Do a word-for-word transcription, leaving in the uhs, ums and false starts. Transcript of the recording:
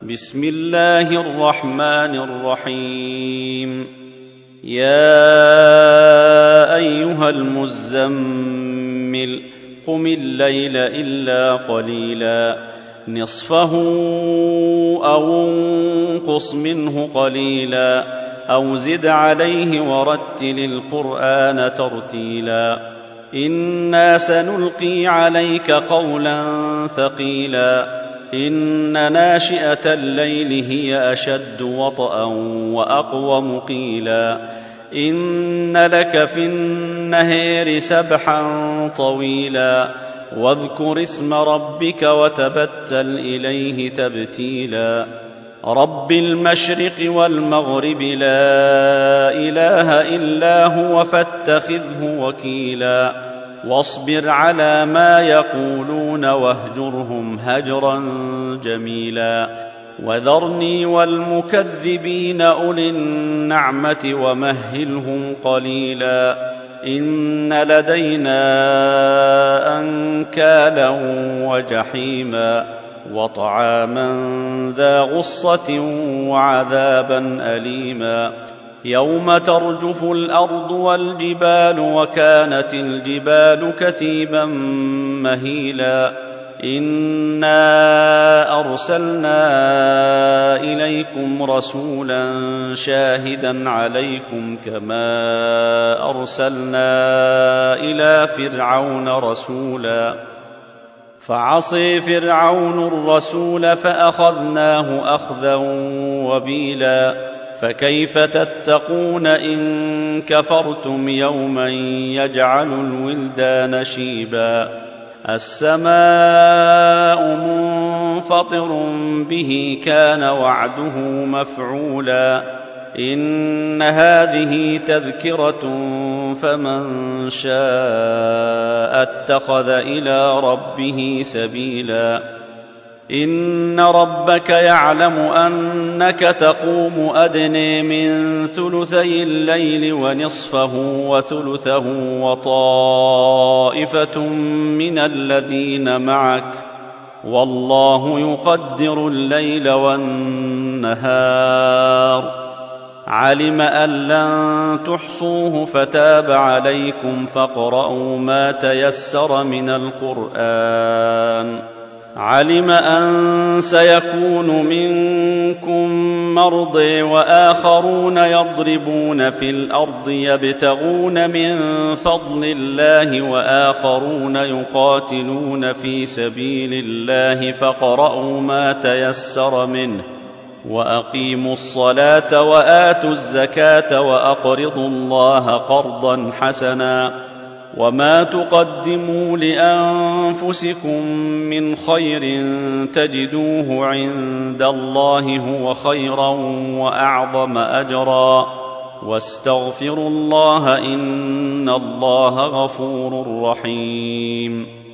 بسم الله الرحمن الرحيم. يا أيها المزمل قم الليل إلا قليلا نصفه أو انقص منه قليلا أو زد عليه ورتل القرآن ترتيلا إنا سنلقي عليك قولا ثقيلا إن ناشئة الليل هي أشد وطئا وأقوم قيلا إن لك في النهار سبحا طويلا واذكر اسم ربك وتبتل إليه تبتيلا رب المشرق والمغرب لا إله إلا هو فاتخذه وكيلا واصبر على ما يقولون واهجرهم هجرا جميلا وذرني والمكذبين أولي النعمة ومهلهم قليلا إن لدينا أنكالا وجحيما وطعاما ذا غصة وعذابا أليما يوم ترجف الأرض والجبال وكانت الجبال كثيبا مهيلا إنا أرسلنا إليكم رسولا شاهدا عليكم كما أرسلنا إلى فرعون رسولا فعصي فرعون الرسول فأخذناه أخذا وبيلا فكيف تتقون إن كفرتم يوما يجعل الولدان شيبا السماء منفطر به كان وعده مفعولا إن هذه تذكرة فمن شاء اتخذ إلى ربه سبيلا إن ربك يعلم أنك تقوم أدنى من ثلثي الليل ونصفه وثلثه وطائفة من الذين معك والله يقدر الليل والنهار علم أن لن تحصوه فتاب عليكم فاقرؤوا ما تيسر من القرآن علم أن سيكون منكم مرضى وآخرون يضربون في الأرض يبتغون من فضل الله وآخرون يقاتلون في سبيل الله فاقرؤوا ما تيسر منه وأقيموا الصلاة وآتوا الزكاة وأقرضوا الله قرضا حسنا وما تقدموا لأنفسكم من خير تجدوه عند الله هو خيرا وأعظم أجرا واستغفروا الله إن الله غفور رحيم.